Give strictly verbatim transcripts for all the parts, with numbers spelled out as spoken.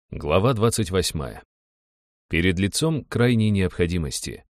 Глава двадцать восьмая. Перед лицом крайней необходимости.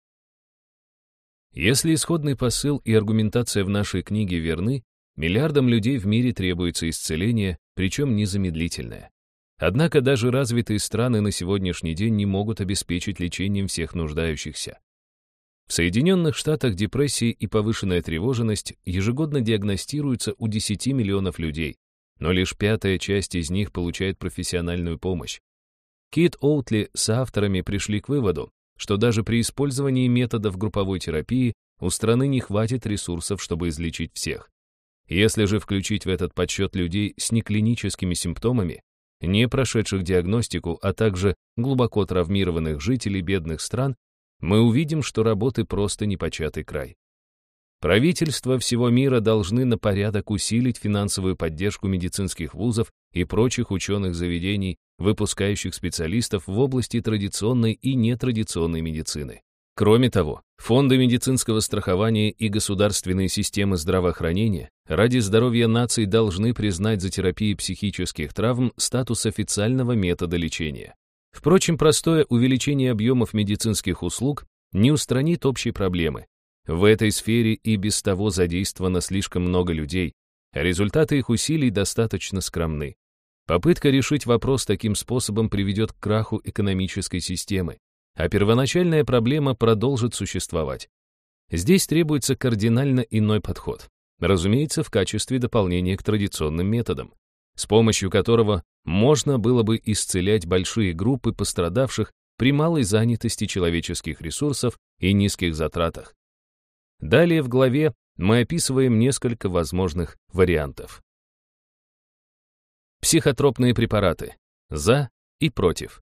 Если исходный посыл и аргументация в нашей книге верны, миллиардам людей в мире требуется исцеление, причем незамедлительное. Однако даже развитые страны на сегодняшний день не могут обеспечить лечением всех нуждающихся. В Соединенных Штатах депрессия и повышенная тревожность ежегодно диагностируются у десяти миллионов людей, но лишь пятая часть из них получает профессиональную помощь. Кит Оутли с авторами пришли к выводу, что даже при использовании методов групповой терапии у страны не хватит ресурсов, чтобы излечить всех. Если же включить в этот подсчет людей с неклиническими симптомами, не прошедших диагностику, а также глубоко травмированных жителей бедных стран, мы увидим, что работы просто непочатый край. Правительства всего мира должны на порядок усилить финансовую поддержку медицинских вузов и прочих ученых заведений, выпускающих специалистов в области традиционной и нетрадиционной медицины. Кроме того, фонды медицинского страхования и государственные системы здравоохранения ради здоровья наций должны признать за терапией психических травм статус официального метода лечения. Впрочем, простое увеличение объемов медицинских услуг не устранит общей проблемы. В этой сфере и без того задействовано слишком много людей, а результаты их усилий достаточно скромны. Попытка решить вопрос таким способом приведет к краху экономической системы, а первоначальная проблема продолжит существовать. Здесь требуется кардинально иной подход, разумеется, в качестве дополнения к традиционным методам, с помощью которого можно было бы исцелять большие группы пострадавших при малой занятости человеческих ресурсов и низких затратах. Далее в главе мы описываем несколько возможных вариантов. Психотропные препараты. За и против.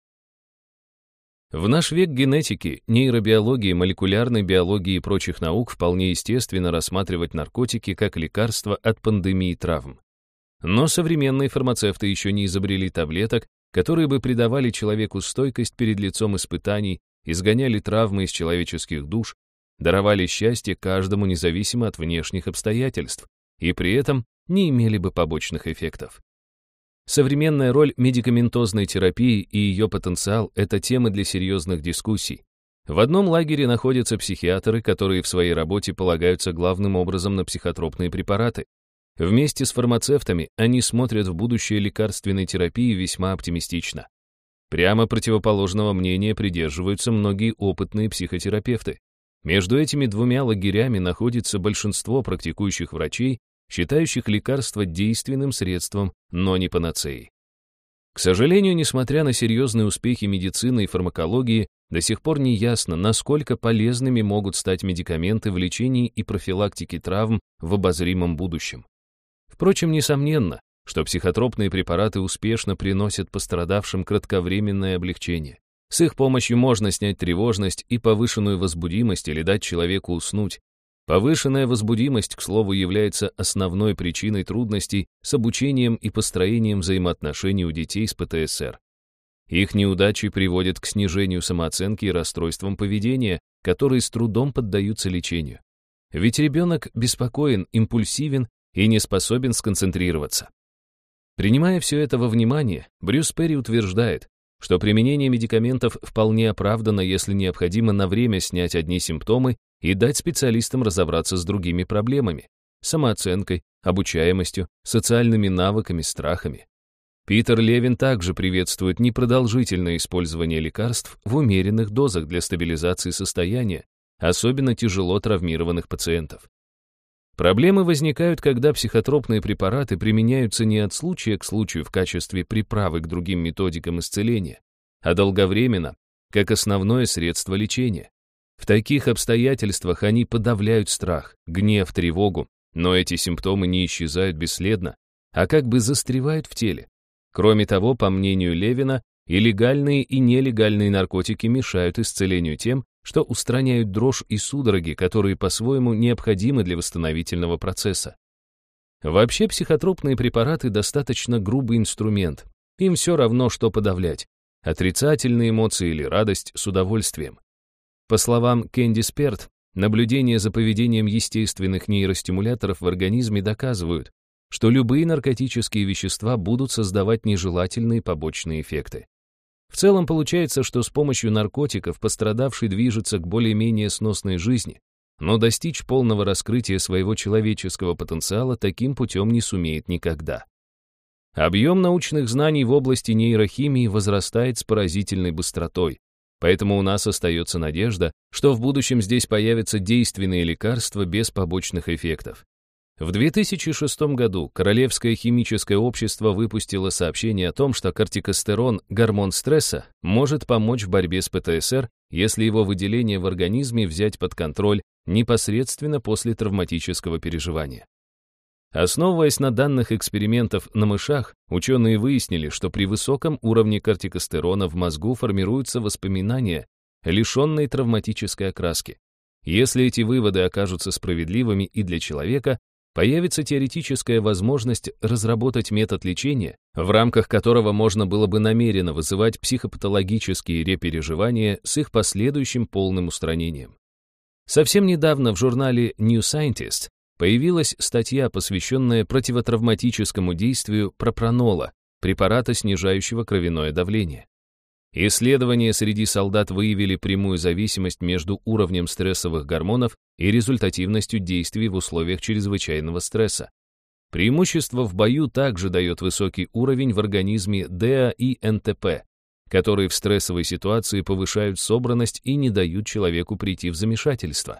В наш век генетики, нейробиологии, молекулярной биологии и прочих наук вполне естественно рассматривать наркотики как лекарство от пандемии травм. Но современные фармацевты еще не изобрели таблеток, которые бы придавали человеку стойкость перед лицом испытаний, изгоняли травмы из человеческих душ, даровали счастье каждому независимо от внешних обстоятельств и при этом не имели бы побочных эффектов. Современная роль медикаментозной терапии и ее потенциал – это темы для серьезных дискуссий. В одном лагере находятся психиатры, которые в своей работе полагаются главным образом на психотропные препараты. Вместе с фармацевтами они смотрят в будущее лекарственной терапии весьма оптимистично. Прямо противоположного мнения придерживаются многие опытные психотерапевты. Между этими двумя лагерями находится большинство практикующих врачей, считающих лекарство действенным средством, но не панацеей. К сожалению, несмотря на серьезные успехи медицины и фармакологии, до сих пор не ясно, насколько полезными могут стать медикаменты в лечении и профилактике травм в обозримом будущем. Впрочем, несомненно, что психотропные препараты успешно приносят пострадавшим кратковременное облегчение. С их помощью можно снять тревожность и повышенную возбудимость или дать человеку уснуть. Повышенная возбудимость, к слову, является основной причиной трудностей с обучением и построением взаимоотношений у детей с ПТСР. Их неудачи приводят к снижению самооценки и расстройствам поведения, которые с трудом поддаются лечению. Ведь ребенок беспокоен, импульсивен и не способен сконцентрироваться. Принимая все это во внимание, Брюс Перри утверждает, что применение медикаментов вполне оправдано, если необходимо на время снять одни симптомы и дать специалистам разобраться с другими проблемами – самооценкой, обучаемостью, социальными навыками, страхами. Питер Левин также приветствует непродолжительное использование лекарств в умеренных дозах для стабилизации состояния, особенно тяжело травмированных пациентов. Проблемы возникают, когда психотропные препараты применяются не от случая к случаю в качестве приправы к другим методикам исцеления, а долговременно, как основное средство лечения. В таких обстоятельствах они подавляют страх, гнев, тревогу, но эти симптомы не исчезают бесследно, а как бы застревают в теле. Кроме того, по мнению Левина, и легальные, и нелегальные наркотики мешают исцелению тем, что устраняют дрожь и судороги, которые по-своему необходимы для восстановительного процесса. Вообще психотропные препараты достаточно грубый инструмент. Им все равно, что подавлять. Отрицательные эмоции или радость с удовольствием. По словам Кэндис Перт, наблюдения за поведением естественных нейростимуляторов в организме доказывают, что любые наркотические вещества будут создавать нежелательные побочные эффекты. В целом получается, что с помощью наркотиков пострадавший движется к более-менее сносной жизни, но достичь полного раскрытия своего человеческого потенциала таким путем не сумеет никогда. Объем научных знаний в области нейрохимии возрастает с поразительной быстротой, поэтому у нас остается надежда, что в будущем здесь появятся действенные лекарства без побочных эффектов. В две тысячи шестом году Королевское химическое общество выпустило сообщение о том, что кортикостерон, гормон стресса, может помочь в борьбе с ПТСР, если его выделение в организме взять под контроль непосредственно после травматического переживания. Основываясь на данных экспериментов на мышах, ученые выяснили, что при высоком уровне кортикостерона в мозгу формируются воспоминания, лишенные травматической окраски. Если эти выводы окажутся справедливыми и для человека, появится теоретическая возможность разработать метод лечения, в рамках которого можно было бы намеренно вызывать психопатологические репереживания с их последующим полным устранением. Совсем недавно в журнале New Scientist появилась статья, посвященная противотравматическому действию пропранола, препарата, снижающего кровяное давление. Исследования среди солдат выявили прямую зависимость между уровнем стрессовых гормонов и результативностью действий в условиях чрезвычайного стресса. Преимущество в бою также дает высокий уровень в организме ДЭА и эн тэ пэ, которые в стрессовой ситуации повышают собранность и не дают человеку прийти в замешательство.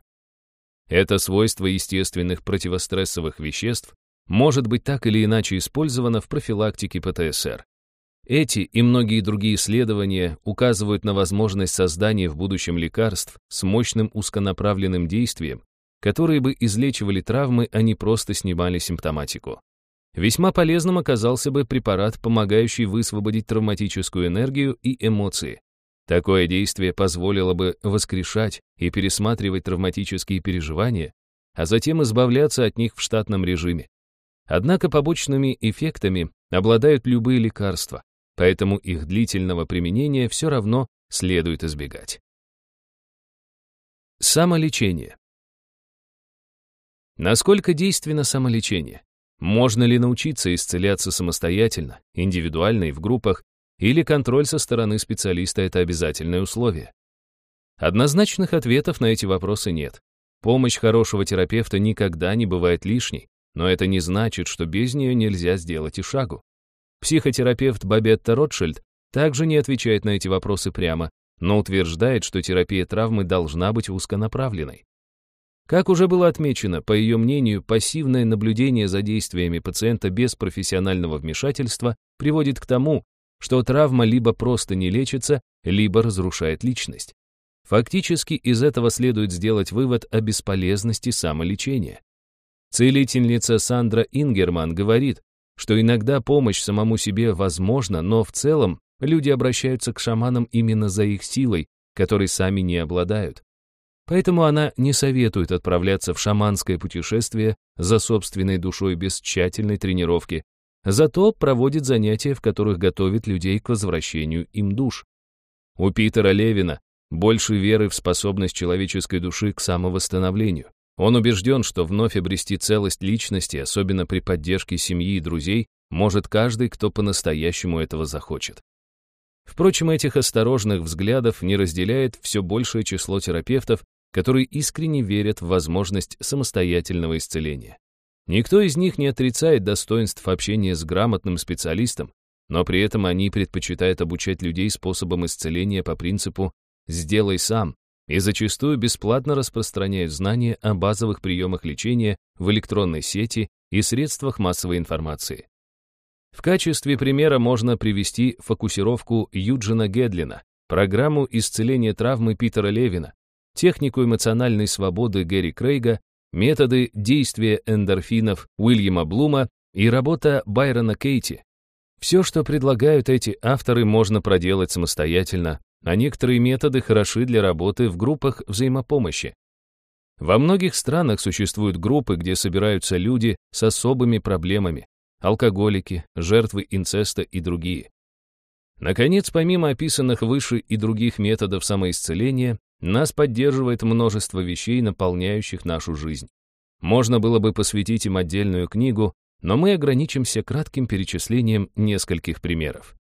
Это свойство естественных противострессовых веществ может быть так или иначе использовано в профилактике ПТСР. Эти и многие другие исследования указывают на возможность создания в будущем лекарств с мощным узконаправленным действием, которые бы излечивали травмы, а не просто снимали симптоматику. Весьма полезным оказался бы препарат, помогающий высвободить травматическую энергию и эмоции. Такое действие позволило бы воскрешать и пересматривать травматические переживания, а затем избавляться от них в штатном режиме. Однако побочными эффектами обладают любые лекарства, поэтому их длительного применения все равно следует избегать. Самолечение. Насколько действенно самолечение? Можно ли научиться исцеляться самостоятельно, индивидуально и в группах, или контроль со стороны специалиста – это обязательное условие? Однозначных ответов на эти вопросы нет. Помощь хорошего терапевта никогда не бывает лишней, но это не значит, что без нее нельзя сделать и шагу. Психотерапевт Бабетта Ротшильд также не отвечает на эти вопросы прямо, но утверждает, что терапия травмы должна быть узконаправленной. Как уже было отмечено, по ее мнению, пассивное наблюдение за действиями пациента без профессионального вмешательства приводит к тому, что травма либо просто не лечится, либо разрушает личность. Фактически из этого следует сделать вывод о бесполезности самолечения. Целительница Сандра Ингерман говорит, что иногда помощь самому себе возможна, но в целом люди обращаются к шаманам именно за их силой, которой сами не обладают. Поэтому она не советует отправляться в шаманское путешествие за собственной душой без тщательной тренировки, зато проводит занятия, в которых готовит людей к возвращению им душ. У Питера Левина больше веры в способность человеческой души к самовосстановлению. Он убежден, что вновь обрести целость личности, особенно при поддержке семьи и друзей, может каждый, кто по-настоящему этого захочет. Впрочем, этих осторожных взглядов не разделяет все большее число терапевтов, которые искренне верят в возможность самостоятельного исцеления. Никто из них не отрицает достоинств общения с грамотным специалистом, но при этом они предпочитают обучать людей способам исцеления по принципу «сделай сам», и зачастую бесплатно распространяют знания о базовых приемах лечения в электронной сети и средствах массовой информации. В качестве примера можно привести фокусировку Юджина Гедлина, программу исцеления травмы Питера Левина, технику эмоциональной свободы Гэри Крейга, методы действия эндорфинов Уильяма Блума и работа Байрона Кейти. Все, что предлагают эти авторы, можно проделать самостоятельно, а некоторые методы хороши для работы в группах взаимопомощи. Во многих странах существуют группы, где собираются люди с особыми проблемами, алкоголики, жертвы инцеста и другие. Наконец, помимо описанных выше и других методов самоисцеления, нас поддерживает множество вещей, наполняющих нашу жизнь. Можно было бы посвятить им отдельную книгу, но мы ограничимся кратким перечислением нескольких примеров.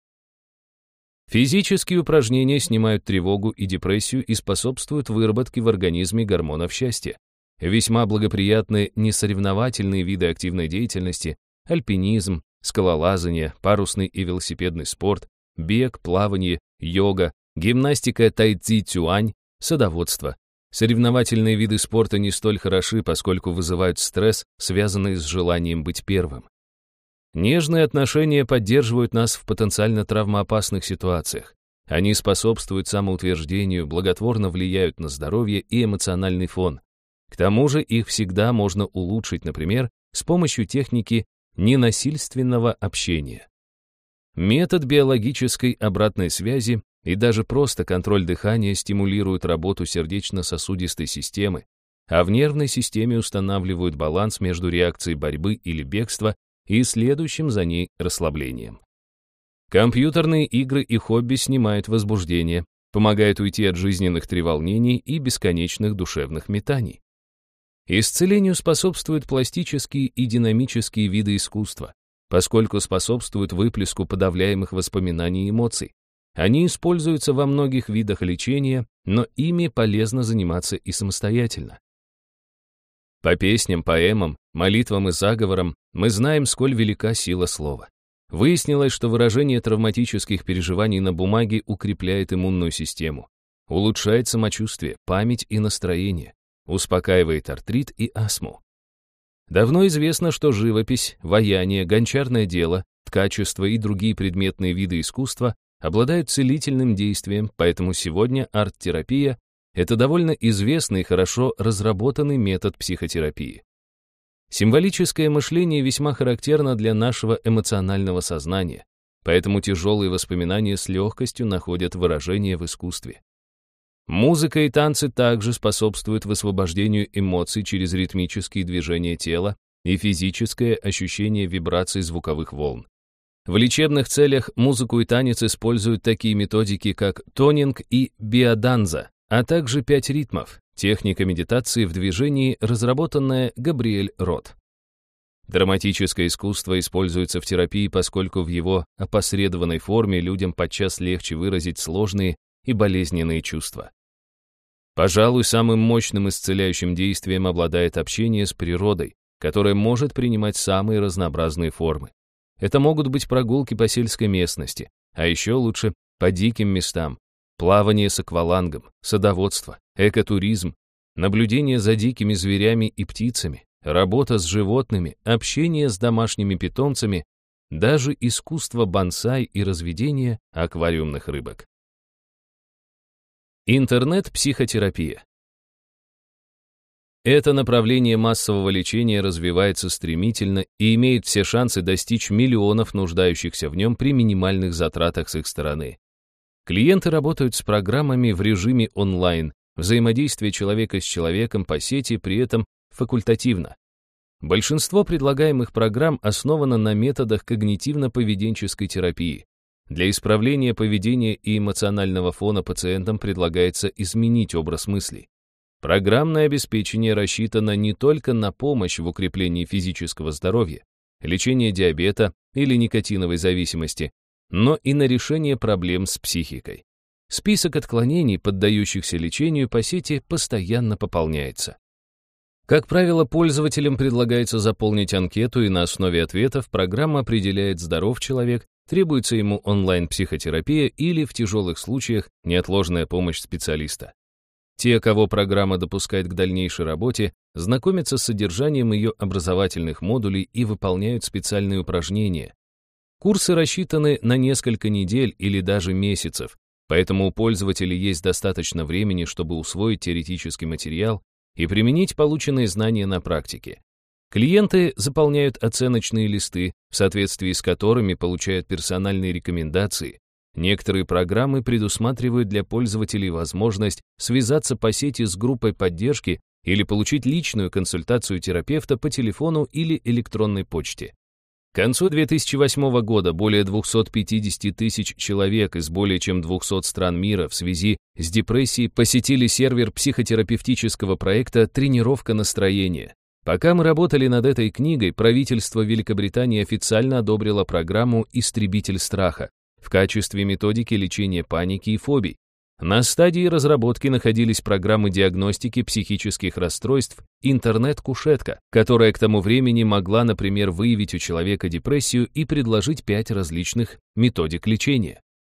Физические упражнения снимают тревогу и депрессию и способствуют выработке в организме гормонов счастья. Весьма благоприятны несоревновательные виды активной деятельности, альпинизм, скалолазание, парусный и велосипедный спорт, бег, плавание, йога, гимнастика тайцзи-цюань, садоводство. Соревновательные виды спорта не столь хороши, поскольку вызывают стресс, связанный с желанием быть первым. Нежные отношения поддерживают нас в потенциально травмоопасных ситуациях. Они способствуют самоутверждению, благотворно влияют на здоровье и эмоциональный фон. К тому же их всегда можно улучшить, например, с помощью техники ненасильственного общения. Метод биологической обратной связи и даже просто контроль дыхания стимулируют работу сердечно-сосудистой системы, а в нервной системе устанавливают баланс между реакцией борьбы или бегства и следующим за ней расслаблением. Компьютерные игры и хобби снимают возбуждение, помогают уйти от жизненных треволнений и бесконечных душевных метаний. Исцелению способствуют пластические и динамические виды искусства, поскольку способствуют выплеску подавляемых воспоминаний и эмоций. Они используются во многих видах лечения, но ими полезно заниматься и самостоятельно. По песням, поэмам, молитвам и заговорам мы знаем, сколь велика сила слова. Выяснилось, что выражение травматических переживаний на бумаге укрепляет иммунную систему, улучшает самочувствие, память и настроение, успокаивает артрит и астму. Давно известно, что живопись, ваяние, гончарное дело, ткачество и другие предметные виды искусства обладают целительным действием, поэтому сегодня арт-терапия — это довольно известный и хорошо разработанный метод психотерапии. Символическое мышление весьма характерно для нашего эмоционального сознания, поэтому тяжелые воспоминания с легкостью находят выражение в искусстве. Музыка и танцы также способствуют высвобождению эмоций через ритмические движения тела и физическое ощущение вибраций звуковых волн. В лечебных целях музыку и танец используют такие методики, как тонинг и биоданза, а также пять ритмов, техника медитации в движении, разработанная Габриэль Рот. Драматическое искусство используется в терапии, поскольку в его опосредованной форме людям подчас легче выразить сложные и болезненные чувства. Пожалуй, самым мощным исцеляющим действием обладает общение с природой, которое может принимать самые разнообразные формы. Это могут быть прогулки по сельской местности, а еще лучше по диким местам, плавание с аквалангом, садоводство, экотуризм, наблюдение за дикими зверями и птицами, работа с животными, общение с домашними питомцами, даже искусство бонсай и разведение аквариумных рыбок. Интернет-психотерапия. Это направление массового лечения развивается стремительно и имеет все шансы достичь миллионов нуждающихся в нем при минимальных затратах с их стороны. Клиенты работают с программами в режиме онлайн, взаимодействие человека с человеком по сети при этом факультативно. Большинство предлагаемых программ основано на методах когнитивно-поведенческой терапии. Для исправления поведения и эмоционального фона пациентам предлагается изменить образ мыслей. Программное обеспечение рассчитано не только на помощь в укреплении физического здоровья, лечении диабета или никотиновой зависимости, но и на решение проблем с психикой. Список отклонений, поддающихся лечению по сети, постоянно пополняется. Как правило, пользователям предлагается заполнить анкету, и на основе ответов программа определяет, здоров человек, требуется ему онлайн-психотерапия или, в тяжелых случаях, неотложная помощь специалиста. Те, кого программа допускает к дальнейшей работе, знакомятся с содержанием ее образовательных модулей и выполняют специальные упражнения. Курсы рассчитаны на несколько недель или даже месяцев, поэтому у пользователей есть достаточно времени, чтобы усвоить теоретический материал и применить полученные знания на практике. Клиенты заполняют оценочные листы, в соответствии с которыми получают персональные рекомендации. Некоторые программы предусматривают для пользователей возможность связаться по сети с группой поддержки или получить личную консультацию терапевта по телефону или электронной почте. К концу две тысячи восьмого года более двухсот пятидесяти тысяч человек из более чем двухсот стран мира в связи с депрессией посетили сервер психотерапевтического проекта «Тренировка настроения». Пока мы работали над этой книгой, правительство Великобритании официально одобрило программу «Истребитель страха» в качестве методики лечения паники и фобий. На стадии разработки находились программы диагностики психических расстройств «Интернет-кушетка», которая к тому времени могла, например, выявить у человека депрессию и предложить пять различных методик лечения.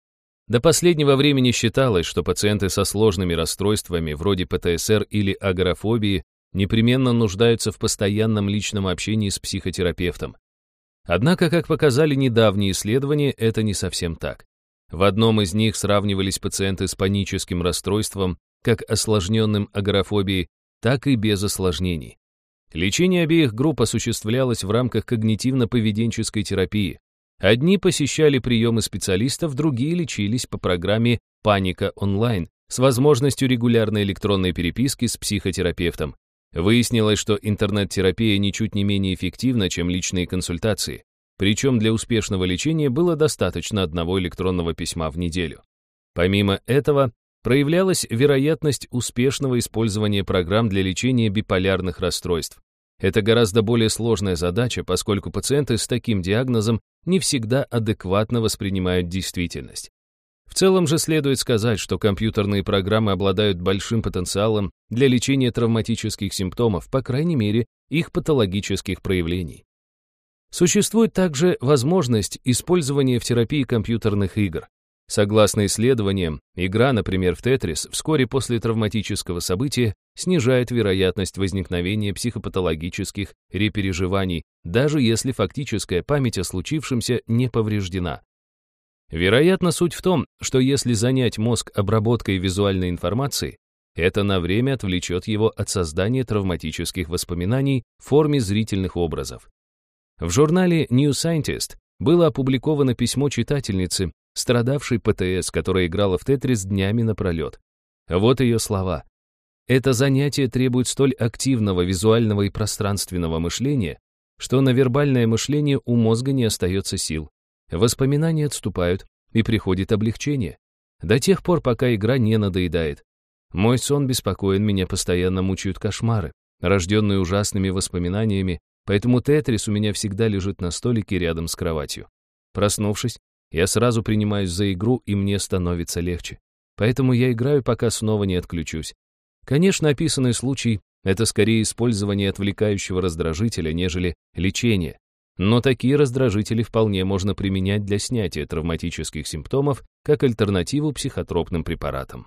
До последнего времени считалось, что пациенты со сложными расстройствами вроде пэ тэ эс эр или агорафобии непременно нуждаются в постоянном личном общении с психотерапевтом. Однако, как показали недавние исследования, это не совсем так. В одном из них сравнивались пациенты с паническим расстройством, как осложненным агорафобией, так и без осложнений. Лечение обеих групп осуществлялось в рамках когнитивно-поведенческой терапии. Одни посещали приемы специалистов, другие лечились по программе «Паника онлайн» с возможностью регулярной электронной переписки с психотерапевтом. Выяснилось, что интернет-терапия ничуть не менее эффективна, чем личные консультации. Причем для успешного лечения было достаточно одного электронного письма в неделю. Помимо этого, проявлялась вероятность успешного использования программ для лечения биполярных расстройств. Это гораздо более сложная задача, поскольку пациенты с таким диагнозом не всегда адекватно воспринимают действительность. В целом же следует сказать, что компьютерные программы обладают большим потенциалом для лечения травматических симптомов, по крайней мере, их патологических проявлений. Существует также возможность использования в терапии компьютерных игр. Согласно исследованиям, игра, например, в Тетрис, вскоре после травматического события снижает вероятность возникновения психопатологических репереживаний, даже если фактическая память о случившемся не повреждена. Вероятно, суть в том, что если занять мозг обработкой визуальной информации, это на время отвлечет его от создания травматических воспоминаний в форме зрительных образов. В журнале New Scientist было опубликовано письмо читательницы, страдавшей пэ тэ эс, которая играла в Тетрис днями напролет. Вот ее слова. «Это занятие требует столь активного визуального и пространственного мышления, что на вербальное мышление у мозга не остается сил. Воспоминания отступают, и приходит облегчение. До тех пор, пока игра не надоедает. Мой сон беспокоен, меня постоянно мучают кошмары, рожденные ужасными воспоминаниями, поэтому Тетрис у меня всегда лежит на столике рядом с кроватью. Проснувшись, я сразу принимаюсь за игру, и мне становится легче. Поэтому я играю, пока снова не отключусь. Конечно, описанный случай — это скорее использование отвлекающего раздражителя, нежели лечение. Но такие раздражители вполне можно применять для снятия травматических симптомов как альтернативу психотропным препаратам.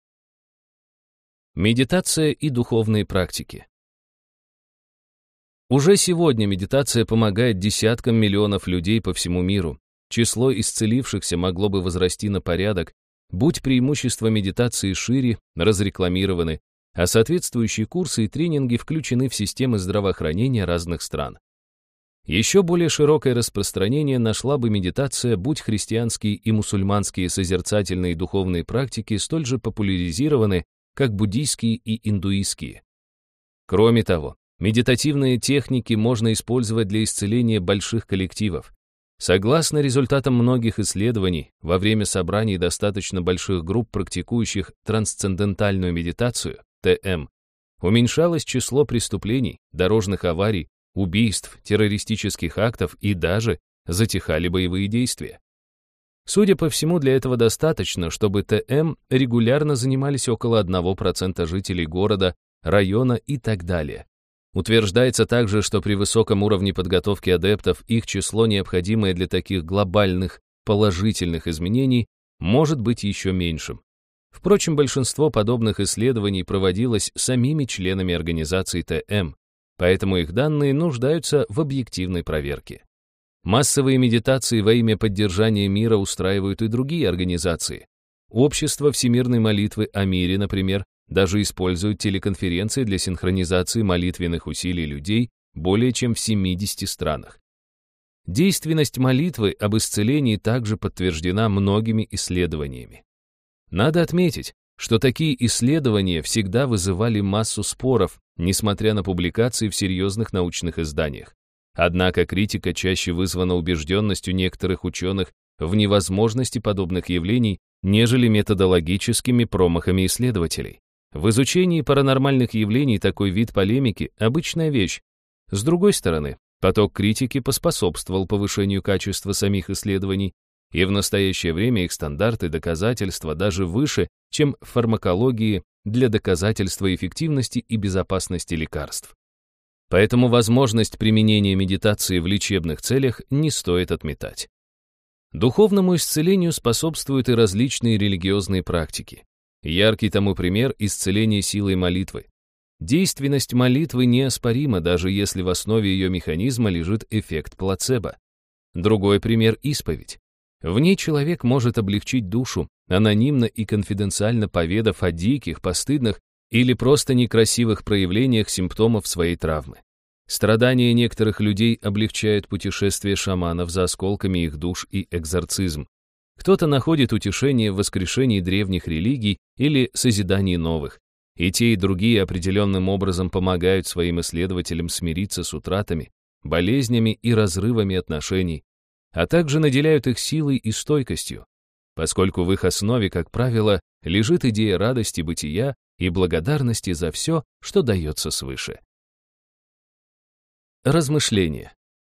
Медитация и духовные практики. Уже сегодня медитация помогает десяткам миллионов людей по всему миру. Число исцелившихся могло бы возрасти на порядок, будь преимущества медитации шире, разрекламированы, а соответствующие курсы и тренинги включены в системы здравоохранения разных стран. Еще более широкое распространение нашла бы медитация, будь христианские и мусульманские созерцательные духовные практики столь же популяризированы, как буддийские и индуистские. Кроме того, медитативные техники можно использовать для исцеления больших коллективов. Согласно результатам многих исследований, во время собраний достаточно больших групп, практикующих трансцендентальную медитацию, тэ эм, уменьшалось число преступлений, дорожных аварий, убийств, террористических актов и даже затихали боевые действия. Судя по всему, для этого достаточно, чтобы тэ эм регулярно занимались около одного процента жителей города, района и так далее. Утверждается также, что при высоком уровне подготовки адептов их число, необходимое для таких глобальных положительных изменений, может быть еще меньшим. Впрочем, большинство подобных исследований проводилось самими членами организации тэ эм, поэтому их данные нуждаются в объективной проверке. Массовые медитации во имя поддержания мира устраивают и другие организации. Общество всемирной молитвы о мире, например, даже используют телеконференции для синхронизации молитвенных усилий людей более чем в семидесяти странах. Действенность молитвы об исцелении также подтверждена многими исследованиями. Надо отметить, что такие исследования всегда вызывали массу споров, несмотря на публикации в серьезных научных изданиях. Однако критика чаще вызвана убежденностью некоторых ученых в невозможности подобных явлений, нежели методологическими промахами исследователей. В изучении паранормальных явлений такой вид полемики – обычная вещь, С другой стороны, поток критики поспособствовал повышению качества самих исследований, и в настоящее время их стандарты доказательства даже выше, чем в фармакологии для доказательства эффективности и безопасности лекарств. Поэтому возможность применения медитации в лечебных целях не стоит отметать. Духовному исцелению способствуют и различные религиозные практики. Яркий тому пример – исцеление силой молитвы. Действенность молитвы неоспорима, даже если в основе ее механизма лежит эффект плацебо. Другой пример – исповедь. В ней человек может облегчить душу, анонимно и конфиденциально поведав о диких, постыдных или просто некрасивых проявлениях симптомов своей травмы. Страдания некоторых людей облегчают путешествие шаманов за осколками их душ и экзорцизм. Кто-то находит утешение в воскрешении древних религий или созидании новых. И те, и другие определенным образом помогают своим исследователям смириться с утратами, болезнями и разрывами отношений, а также наделяют их силой и стойкостью, поскольку в их основе, как правило, лежит идея радости бытия и благодарности за все, что дается свыше. Размышления.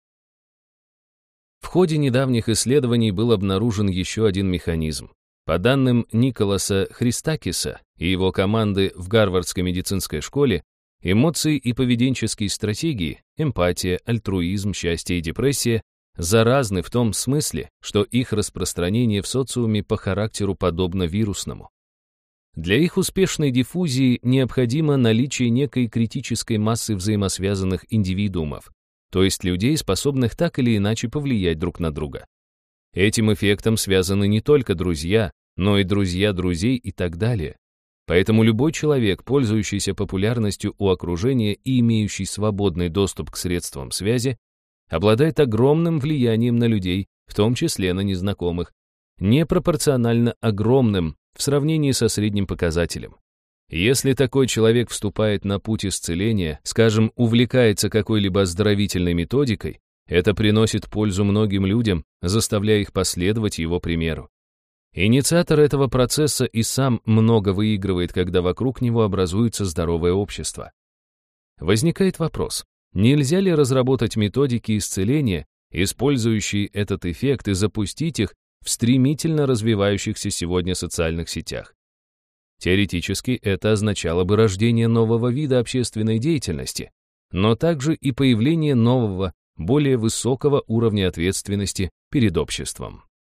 В ходе недавних исследований был обнаружен еще один механизм. По данным Николаса Христакиса и его команды в Гарвардской медицинской школе, эмоции и поведенческие стратегии, эмпатия, альтруизм, счастье и депрессия заразны в том смысле, что их распространение в социуме по характеру подобно вирусному. Для их успешной диффузии необходимо наличие некой критической массы взаимосвязанных индивидуумов, то есть людей, способных так или иначе повлиять друг на друга. Этим эффектом связаны не только друзья, но и друзья друзей и так далее. Поэтому любой человек, пользующийся популярностью у окружения и имеющий свободный доступ к средствам связи, обладает огромным влиянием на людей, в том числе на незнакомых, непропорционально огромным в сравнении со средним показателем. Если такой человек вступает на путь исцеления, скажем, увлекается какой-либо оздоровительной методикой, это приносит пользу многим людям, заставляя их последовать его примеру. Инициатор этого процесса и сам много выигрывает, когда вокруг него образуется здоровое общество. Возникает вопрос, нельзя ли разработать методики исцеления, использующие этот эффект, и запустить их в стремительно развивающихся сегодня социальных сетях? Теоретически это означало бы рождение нового вида общественной деятельности, но также и появление нового, более высокого уровня ответственности перед обществом.